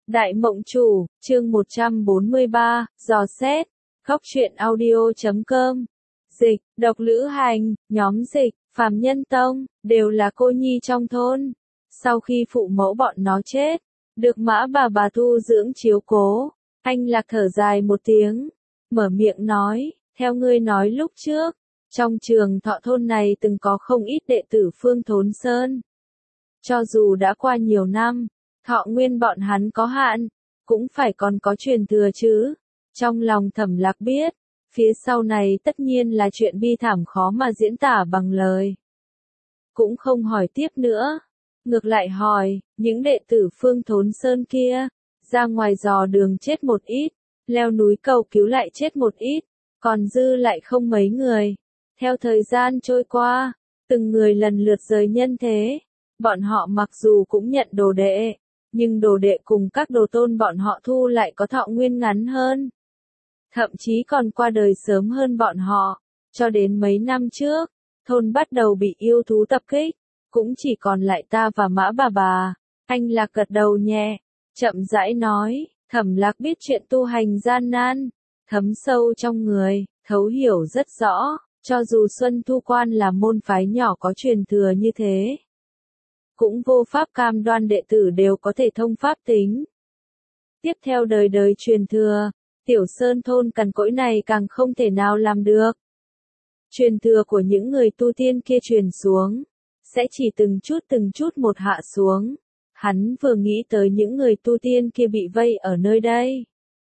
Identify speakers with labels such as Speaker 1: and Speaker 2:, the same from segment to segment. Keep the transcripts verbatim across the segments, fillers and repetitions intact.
Speaker 1: Đại Mộng Chủ, chương một trăm bốn mươi ba, dò xét, góc truyện audio chấm com. Dịch, Độc Lữ Hành, nhóm Dịch, Phàm Nhân Tông, đều là cô nhi trong thôn. Sau khi phụ mẫu bọn nó chết, được Mã bà bà thu dưỡng chiếu cố, anh Lạc thở dài một tiếng, mở miệng nói, theo ngươi nói lúc trước, trong trường thọ thôn này từng có không ít đệ tử Phương Thốn Sơn. Cho dù đã qua nhiều năm, thọ nguyên bọn hắn có hạn, cũng phải còn có truyền thừa chứ. Trong lòng Thẩm Lạc biết, phía sau này tất nhiên là chuyện bi thảm khó mà diễn tả bằng lời. Cũng không hỏi tiếp nữa, ngược lại hỏi, những đệ tử Phương Thốn Sơn kia, ra ngoài dò đường chết một ít, leo núi cầu cứu lại chết một ít, còn dư lại không mấy người. Theo thời gian trôi qua, từng người lần lượt rời nhân thế, bọn họ mặc dù cũng nhận đồ đệ, nhưng đồ đệ cùng các đồ tôn bọn họ thu lại có thọ nguyên ngắn hơn. Thậm chí còn qua đời sớm hơn bọn họ, cho đến mấy năm trước, thôn bắt đầu bị yêu thú tập kích, cũng chỉ còn lại ta và Mã bà bà. Anh Lạc gật đầu nhẹ, chậm rãi nói, Thẩm Lạc biết chuyện tu hành gian nan, thấm sâu trong người, thấu hiểu rất rõ, cho dù Xuân Thu Quan là môn phái nhỏ có truyền thừa như thế, cũng vô pháp cam đoan đệ tử đều có thể thông pháp tính. Tiếp theo đời đời truyền thừa, Tiểu Sơn thôn cằn cỗi này càng không thể nào làm được. Truyền thừa của những người tu tiên kia truyền xuống, sẽ chỉ từng chút từng chút một hạ xuống. Hắn vừa nghĩ tới những người tu tiên kia bị vây ở nơi đây.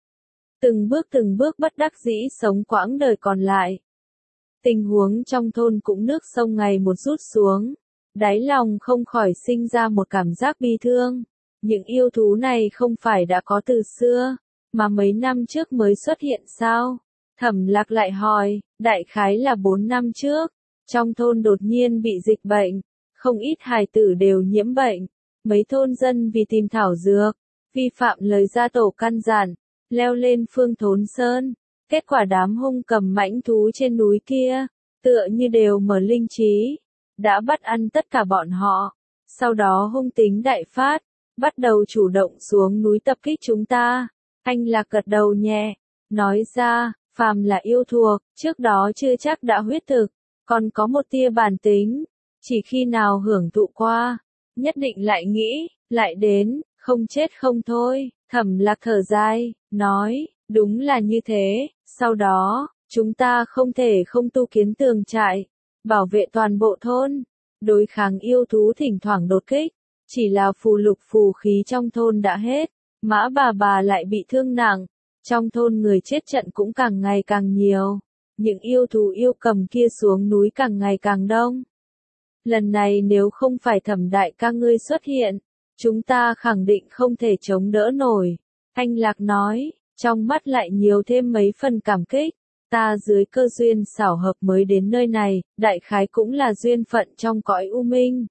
Speaker 1: Từng bước từng bước bất đắc dĩ sống quãng đời còn lại. Tình huống trong thôn cũng nước sông ngày một rút xuống. Đáy lòng không khỏi sinh ra một cảm giác bi thương. Những yêu thú này không phải đã có từ xưa, mà mấy năm trước mới xuất hiện sao? Thẩm Lạc lại hỏi, đại khái là bốn năm trước, trong thôn đột nhiên bị dịch bệnh, không ít hài tử đều nhiễm bệnh. Mấy thôn dân vì tìm thảo dược, vi phạm lời gia tổ căn dặn, leo lên Phương Thốn Sơn. Kết quả đám hung cầm mãnh thú trên núi kia, tựa như đều mở linh trí, đã bắt ăn tất cả bọn họ. Sau đó hung tính đại phát, bắt đầu chủ động xuống núi tập kích chúng ta. Anh Lạc gật đầu nhẹ, nói ra, phàm là yêu thuộc, trước đó chưa chắc đã huyết thực, còn có một tia bản tính, chỉ khi nào hưởng thụ qua, nhất định lại nghĩ, lại đến, không chết không thôi. Thẩm Lạc thở dài, nói, đúng là như thế, sau đó, chúng ta không thể không tu kiến tường trại, bảo vệ toàn bộ thôn, đối kháng yêu thú thỉnh thoảng đột kích, chỉ là phù lục phù khí trong thôn đã hết, Mã bà bà lại bị thương nặng, trong thôn người chết trận cũng càng ngày càng nhiều, những yêu thú yêu cầm kia xuống núi càng ngày càng đông. Lần này nếu không phải Thẩm đại ca ngươi xuất hiện, chúng ta khẳng định không thể chống đỡ nổi. Anh Lạc nói, trong mắt lại nhiều thêm mấy phần cảm kích. Ta dưới cơ duyên xảo hợp mới đến nơi này, đại khái cũng là duyên phận trong cõi u minh.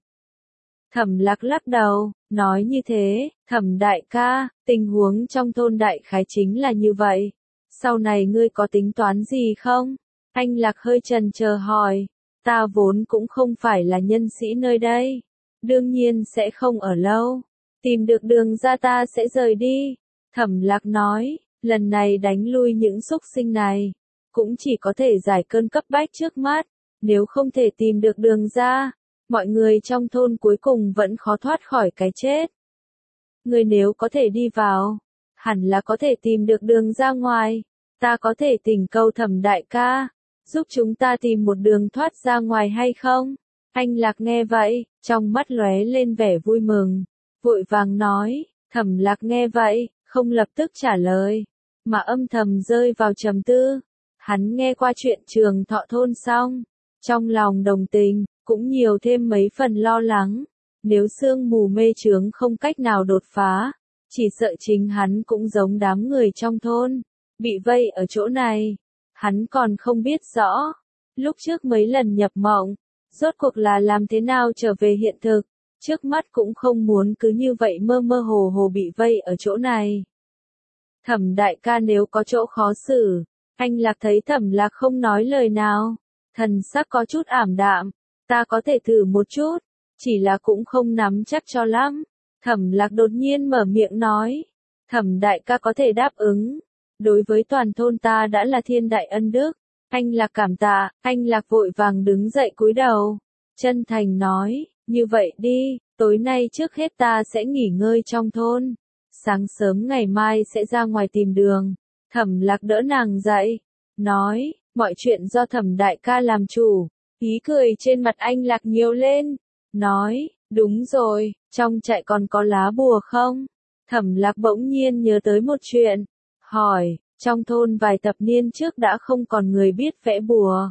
Speaker 1: Thẩm Lạc lắc đầu, nói như thế, Thẩm đại ca, tình huống trong thôn đại khái chính là như vậy. Sau này ngươi có tính toán gì không? Anh Lạc hơi chần chờ hỏi. Ta vốn cũng không phải là nhân sĩ nơi đây, đương nhiên sẽ không ở lâu, tìm được đường ra ta sẽ rời đi. Thẩm Lạc nói, lần này đánh lui những xúc sinh này, cũng chỉ có thể giải cơn cấp bách trước mắt, nếu không thể tìm được đường ra, mọi người trong thôn cuối cùng vẫn khó thoát khỏi cái chết. Người nếu có thể đi vào, hẳn là có thể tìm được đường ra ngoài, ta có thể thỉnh cầu Thẩm đại ca, giúp chúng ta tìm một đường thoát ra ngoài hay không? Anh Lạc nghe vậy, trong mắt lóe lên vẻ vui mừng, vội vàng nói. Thẩm Lạc nghe vậy, không lập tức trả lời, mà âm thầm rơi vào trầm tư. Hắn nghe qua chuyện trường thọ thôn xong, trong lòng đồng tình, cũng nhiều thêm mấy phần lo lắng. Nếu sương mù mê chướng không cách nào đột phá, chỉ sợ chính hắn cũng giống đám người trong thôn, bị vây ở chỗ này. Hắn còn không biết rõ, lúc trước mấy lần nhập mộng, rốt cuộc là làm thế nào trở về hiện thực, trước mắt cũng không muốn cứ như vậy mơ mơ hồ hồ bị vây ở chỗ này. Thẩm đại ca nếu có chỗ khó xử, anh Lạc thấy Thẩm Lạc không nói lời nào, thần sắc có chút ảm đạm, ta có thể thử một chút, chỉ là cũng không nắm chắc cho lắm. Thẩm Lạc đột nhiên mở miệng nói, Thẩm đại ca có thể đáp ứng. Đối với toàn thôn ta đã là thiên đại ân đức. Anh Lạc cảm tạ, anh Lạc vội vàng đứng dậy cúi đầu. Chân thành nói, như vậy đi, tối nay trước hết ta sẽ nghỉ ngơi trong thôn. Sáng sớm ngày mai sẽ ra ngoài tìm đường. Thẩm Lạc đỡ nàng dậy, nói, mọi chuyện do Thẩm đại ca làm chủ. Ý cười trên mặt anh Lạc nhiều lên, nói, đúng rồi, trong trại còn có lá bùa không? Thẩm Lạc bỗng nhiên nhớ tới một chuyện, hỏi, trong thôn vài thập niên trước đã không còn người biết vẽ bùa.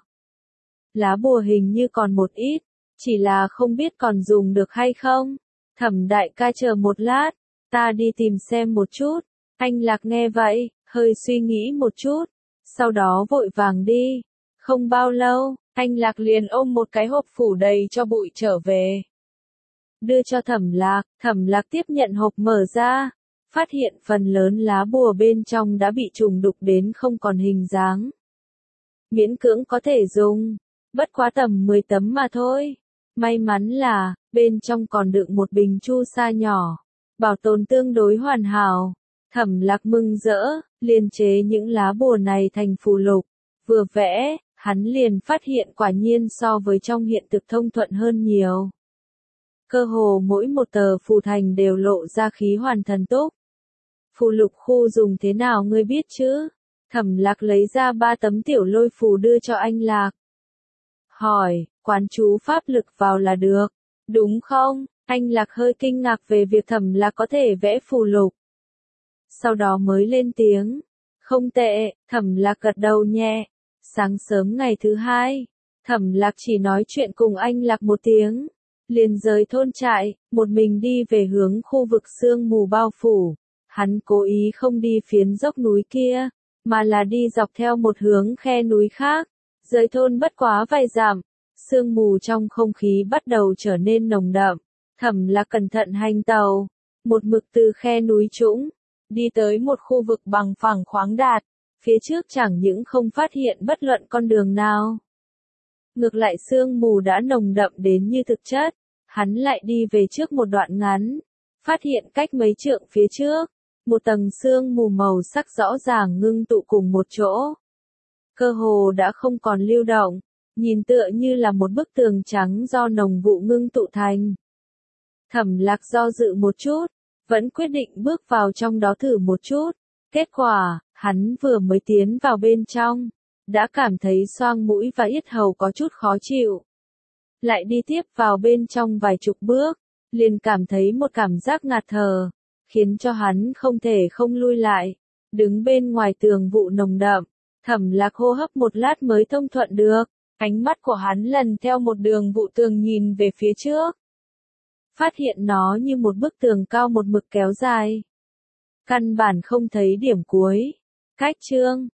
Speaker 1: Lá bùa hình như còn một ít, chỉ là không biết còn dùng được hay không. Thẩm đại ca chờ một lát, ta đi tìm xem một chút. Anh Lạc nghe vậy, hơi suy nghĩ một chút, sau đó vội vàng đi. Không bao lâu, anh Lạc liền ôm một cái hộp phủ đầy cho bụi trở về. Đưa cho Thẩm Lạc, Thẩm Lạc tiếp nhận hộp mở ra, phát hiện phần lớn lá bùa bên trong đã bị trùng đục đến không còn hình dáng. Miễn cưỡng có thể dùng, bất quá tầm mười tấm mà thôi. May mắn là, bên trong còn đựng một bình chu sa nhỏ, bảo tồn tương đối hoàn hảo. Thẩm Lạc mừng rỡ, liền chế những lá bùa này thành phù lục. Vừa vẽ, hắn liền phát hiện quả nhiên so với trong hiện thực thông thuận hơn nhiều. Cơ hồ mỗi một tờ phù thành đều lộ ra khí hoàn thần túc. Phù lục khu dùng thế nào ngươi biết chứ? Thẩm Lạc lấy ra ba tấm tiểu lôi phù đưa cho anh Lạc. Hỏi, quán chú pháp lực vào là được, đúng không? Anh Lạc hơi kinh ngạc về việc Thẩm Lạc có thể vẽ phù lục. Sau đó mới lên tiếng. Không tệ, Thẩm Lạc gật đầu nhẹ. Sáng sớm ngày thứ hai, Thẩm Lạc chỉ nói chuyện cùng anh Lạc một tiếng. Liền rời thôn trại, một mình đi về hướng khu vực sương mù bao phủ. Hắn cố ý không đi phiến dốc núi kia, mà là đi dọc theo một hướng khe núi khác. Rời thôn bất quá vài dặm, sương mù trong không khí bắt đầu trở nên nồng đậm. Thẩm Lạc cẩn thận hành tàu, một mực từ khe núi trũng, đi tới một khu vực bằng phẳng khoáng đạt. Phía trước chẳng những không phát hiện bất luận con đường nào. Ngược lại sương mù đã nồng đậm đến như thực chất. Hắn lại đi về trước một đoạn ngắn, phát hiện cách mấy trượng phía trước, một tầng sương mù màu sắc rõ ràng ngưng tụ cùng một chỗ. Cơ hồ đã không còn lưu động, nhìn tựa như là một bức tường trắng do nồng vụ ngưng tụ thành. Thẩm Lạc do dự một chút, vẫn quyết định bước vào trong đó thử một chút. Kết quả, hắn vừa mới tiến vào bên trong, đã cảm thấy xoang mũi và yết hầu có chút khó chịu. Lại đi tiếp vào bên trong vài chục bước, liền cảm thấy một cảm giác ngạt thở, khiến cho hắn không thể không lui lại. Đứng bên ngoài tường vụ nồng đậm, Thẩm Lạc hô hấp một lát mới thông thuận được. Ánh mắt của hắn lần theo một đường vụ tường nhìn về phía trước. Phát hiện nó như một bức tường cao một mực kéo dài. Căn bản không thấy điểm cuối. Cách chương